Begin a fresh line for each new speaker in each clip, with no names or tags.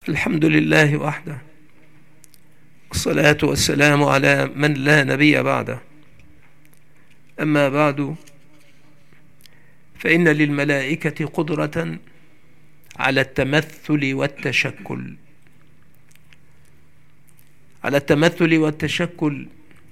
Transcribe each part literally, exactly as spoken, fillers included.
الحمد لله وحده، والصلاة والسلام على من لا نبي بعده. أما بعد، فإن للملائكة قدرة على التمثل والتشكل على التمثل والتشكل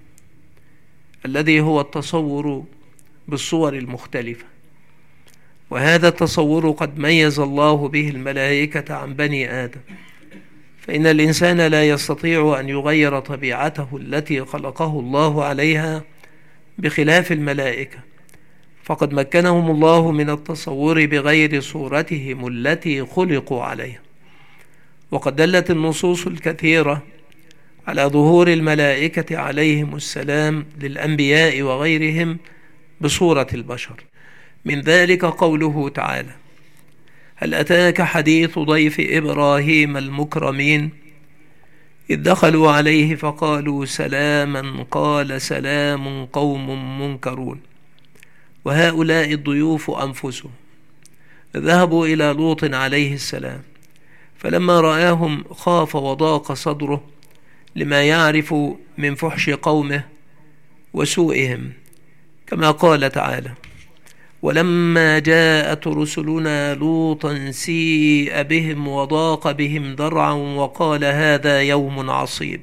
الذي هو التصور بالصور المختلفة. وهذا التصور قد ميز الله به الملائكة عن بني آدم، فإن الإنسان لا يستطيع أن يغير طبيعته التي خلقه الله عليها بخلاف الملائكة، فقد مكنهم الله من التصور بغير صورتهم التي خلقوا عليها. وقد دلت النصوص الكثيرة على ظهور الملائكة عليهم السلام للأنبياء وغيرهم بصورة البشر. من ذلك قوله تعالى: هل أتاك حديث ضيف إبراهيم المكرمين إذ دخلوا عليه فقالوا سلاما قال سلام قوم منكرون. وهؤلاء الضيوف أنفسهم ذهبوا إلى لوط عليه السلام، فلما رآهم خاف وضاق صدره لما يعرف من فحش قومه وسوءهم، كما قال تعالى: ولما جاءت رسلنا لوطا سيء بهم وضاق بهم ذرعا وقال هذا يوم عصيب.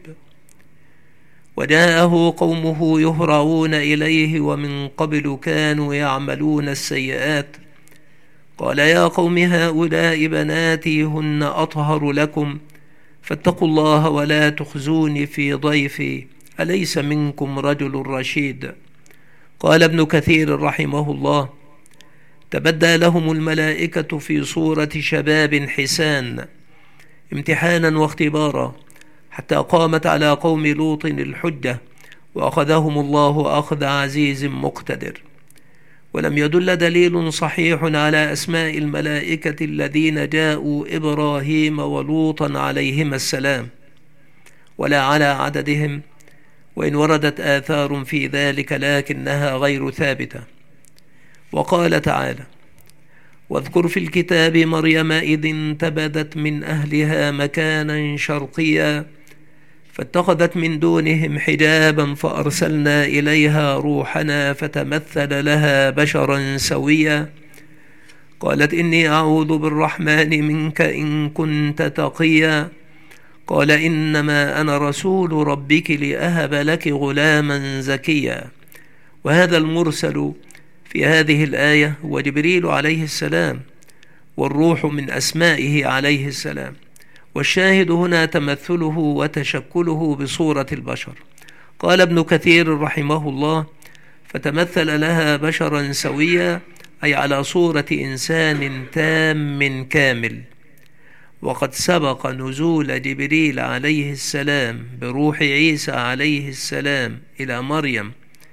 وجاءه قومه يهرعون إليه ومن قبل كانوا يعملون السيئات، قال يا قوم هؤلاء بناتي هن أطهر لكم فاتقوا الله ولا تخزوني في ضيفي أليس منكم رجل رشيد. قال ابن كثير رحمه الله: تبدى لهم الملائكة في صورة شباب حسان امتحانا واختبارا، حتى قامت على قوم لوط الحجة وأخذهم الله أخذ عزيز مقتدر. ولم يدل دليل صحيح على أسماء الملائكة الذين جاءوا إبراهيم ولوطا عليهما السلام، ولا على عددهم، وإن وردت آثار في ذلك لكنها غير ثابتة. وقال تعالى: واذكر في الكتاب مريم إذ انتبذت من أهلها مكانا شرقيا فاتخذت من دونهم حجابا فأرسلنا إليها روحنا فتمثل لها بشرا سويا. قالت إني أعوذ بالرحمن منك إن كنت تقيا. قال إنما أنا رسول ربك لأهب لك غلاما زكيا. وهذا المرسل في هذه الآية هو جبريل عليه السلام، والروح من أسمائه عليه السلام. والشاهد هنا تمثله وتشكله بصورة البشر. قال ابن كثير رحمه الله: فتمثل لها بشرا سويا، أي على صورة إنسان تام كامل. وقد سبق نزول جبريل عليه السلام بروح عيسى عليه السلام إلى مريم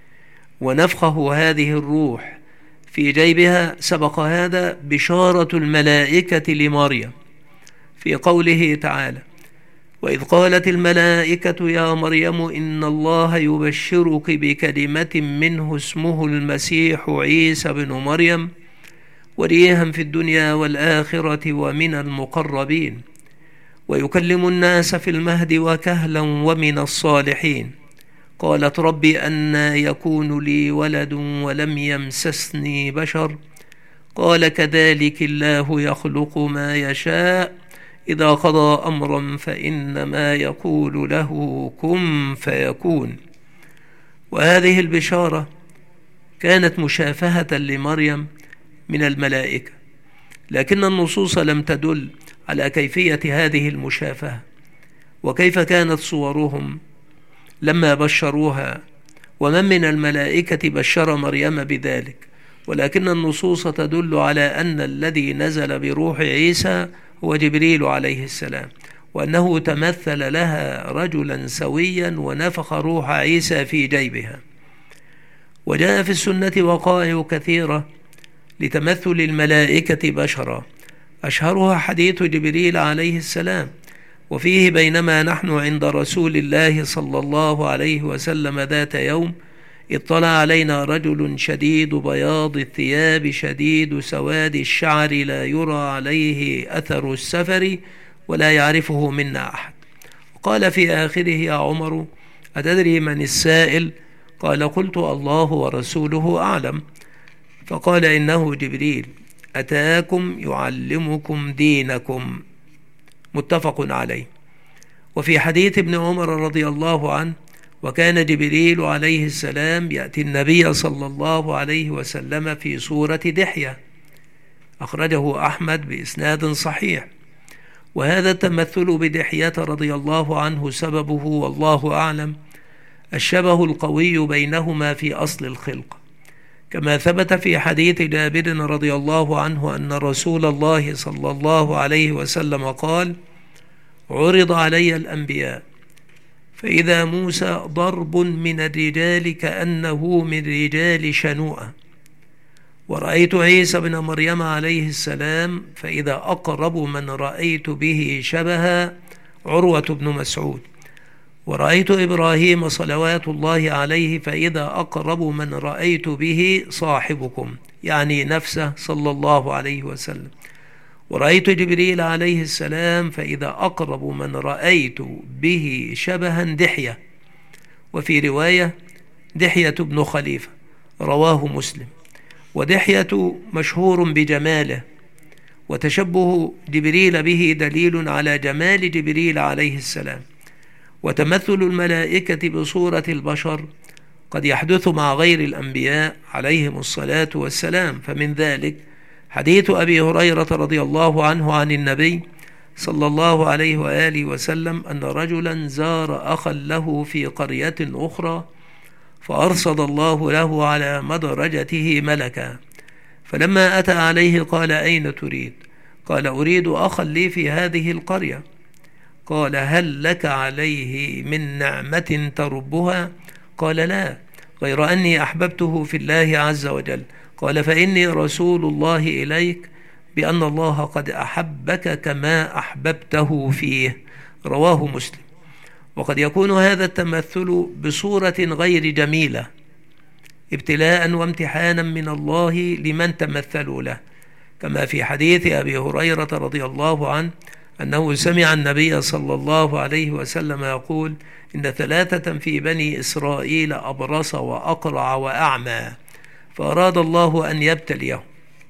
ونفخه هذه الروح في جيبها، سبق هذا بشارة الملائكة لمريم في قوله تعالى: وإذ قالت الملائكة يا مريم إن الله يبشرك بكلمة منه اسمه المسيح عيسى بن مريم وجيها في الدنيا والآخرة ومن المقربين ويكلم الناس في المهد وكهلا ومن الصالحين. قالت ربي أنى يكون لي ولد ولم يمسسني بشر قال كذلك الله يخلق ما يشاء إذا قضى أمرا فإنما يقول له كن فيكون. وهذه البشارة كانت مشافهة لمريم من الملائكة، لكن النصوص لم تدل على كيفية هذه المشافهة وكيف كانت صورهم لما بشروها، ومن من الملائكة بشر مريم بذلك. ولكن النصوص تدل على أن الذي نزل بروح عيسى هو جبريل عليه السلام، وأنه تمثل لها رجلا سويا ونفخ روح عيسى في جيبها. وجاء في السنة وقائع كثيرة لتمثل الملائكة بشرا، أشهرها حديث جبريل عليه السلام، وفيه: بينما نحن عند رسول الله صلى الله عليه وسلم ذات يوم اطلع علينا رجل شديد بياض الثياب شديد سواد الشعر لا يرى عليه أثر السفر ولا يعرفه منا أحد. قال في آخره: يا عمر أتدري من السائل؟ قال: قلت: الله ورسوله أعلم. فقال: إنه جبريل أتاكم يعلمكم دينكم. متفق عليه. وفي حديث ابن عمر رضي الله عنه: وكان جبريل عليه السلام يأتي النبي صلى الله عليه وسلم في صورة دحية، أخرجه أحمد بإسناد صحيح. وهذا التمثل بدحية رضي الله عنه سببه والله أعلم الشبه القوي بينهما في أصل الخلق، كما ثبت في حديث جابر رضي الله عنه أن رسول الله صلى الله عليه وسلم قال: عرض علي الأنبياء فإذا موسى ضرب من الرجال كأنه من رجال شنوءة، ورأيت عيسى بن مريم عليه السلام فإذا أقرب من رأيت به شبها عروة بن مسعود، ورأيت إبراهيم صلوات الله عليه فإذا أقرب من رأيت به صاحبكم، يعني نفسه صلى الله عليه وسلم، ورأيت جبريل عليه السلام فإذا أقرب من رأيت به شبها دحية. وفي رواية: دحية بن خليفة، رواه مسلم. ودحية مشهور بجماله، وتشبه جبريل به دليل على جمال جبريل عليه السلام. وتمثل الملائكة بصورة البشر قد يحدث مع غير الأنبياء عليهم الصلاة والسلام، فمن ذلك حديث أبي هريرة رضي الله عنه عن النبي صلى الله عليه وآله وسلم أن رجلا زار أخا له في قرية أخرى فأرصد الله له على مدرجته ملكا، فلما أتى عليه قال: أين تريد؟ قال: أريد أخا لي في هذه القرية. قال: هل لك عليه من نعمة تربها؟ قال: لا، غير أني أحببته في الله عز وجل. قال: فإني رسول الله إليك بأن الله قد أحبك كما أحببته فيه. رواه مسلم. وقد يكون هذا التمثل بصورة غير جميلة ابتلاء وامتحانا من الله لمن تمثلوا له، كما في حديث أبي هريرة رضي الله عنه أنه سمع النبي صلى الله عليه وسلم يقول: إن ثلاثة في بني إسرائيل أبرص وأقرع وأعمى، فأراد الله أن يبتليهم.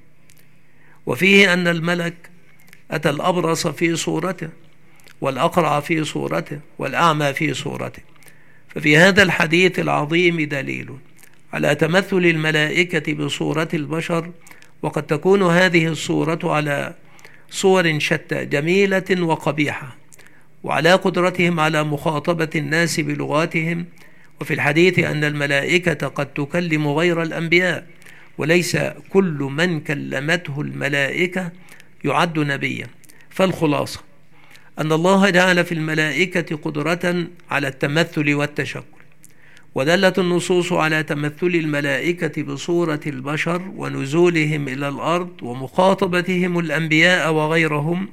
وفيه أن الملك أتى الأبرص في صورته، والأقرع في صورته، والأعمى في صورته. ففي هذا الحديث العظيم دليل على تمثل الملائكة بصورة البشر، وقد تكون هذه الصورة على صور شتى جميلة وقبيحة، وعلى قدرتهم على مخاطبة الناس بلغاتهم. وفي الحديث أن الملائكة قد تكلم غير الأنبياء، وليس كل من كلمته الملائكة يعد نبيا. فالخلاصة أن الله جعل في الملائكة قدرة على التمثل والتشكل، ودلت النصوص على تمثل الملائكة بصورة البشر ونزولهم إلى الأرض ومخاطبتهم الأنبياء وغيرهم.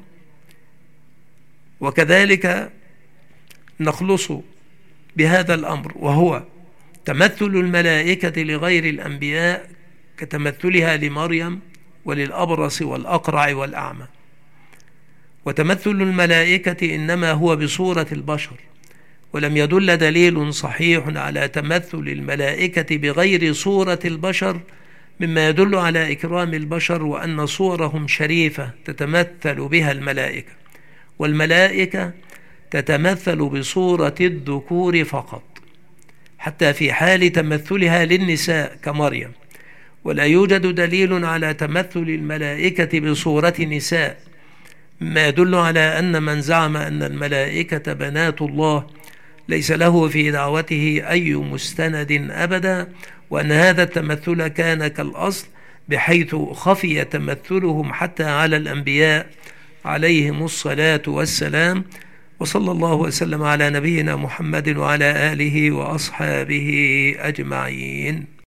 وكذلك نخلص بهذا الأمر، وهو تمثل الملائكة لغير الأنبياء كتمثلها لمريم وللأبرص والأقرع والأعمى. وتمثل الملائكة إنما هو بصورة البشر، ولم يدل دليل صحيح على تمثل الملائكة بغير صورة البشر، مما يدل على إكرام البشر وأن صورهم شريفة تتمثل بها الملائكة. والملائكة تتمثل بصورة الذكور فقط، حتى في حال تمثلها للنساء كمريم، ولا يوجد دليل على تمثل الملائكة بصورة نساء، مما يدل على أن من زعم أن الملائكة بنات الله ليس له في دعوته أي مستند أبدا، وأن هذا التمثل كان كالأصل، بحيث خفي تمثلهم حتى على الأنبياء عليهم الصلاة والسلام. وصلى الله وسلم على نبينا محمد وعلى آله وأصحابه أجمعين.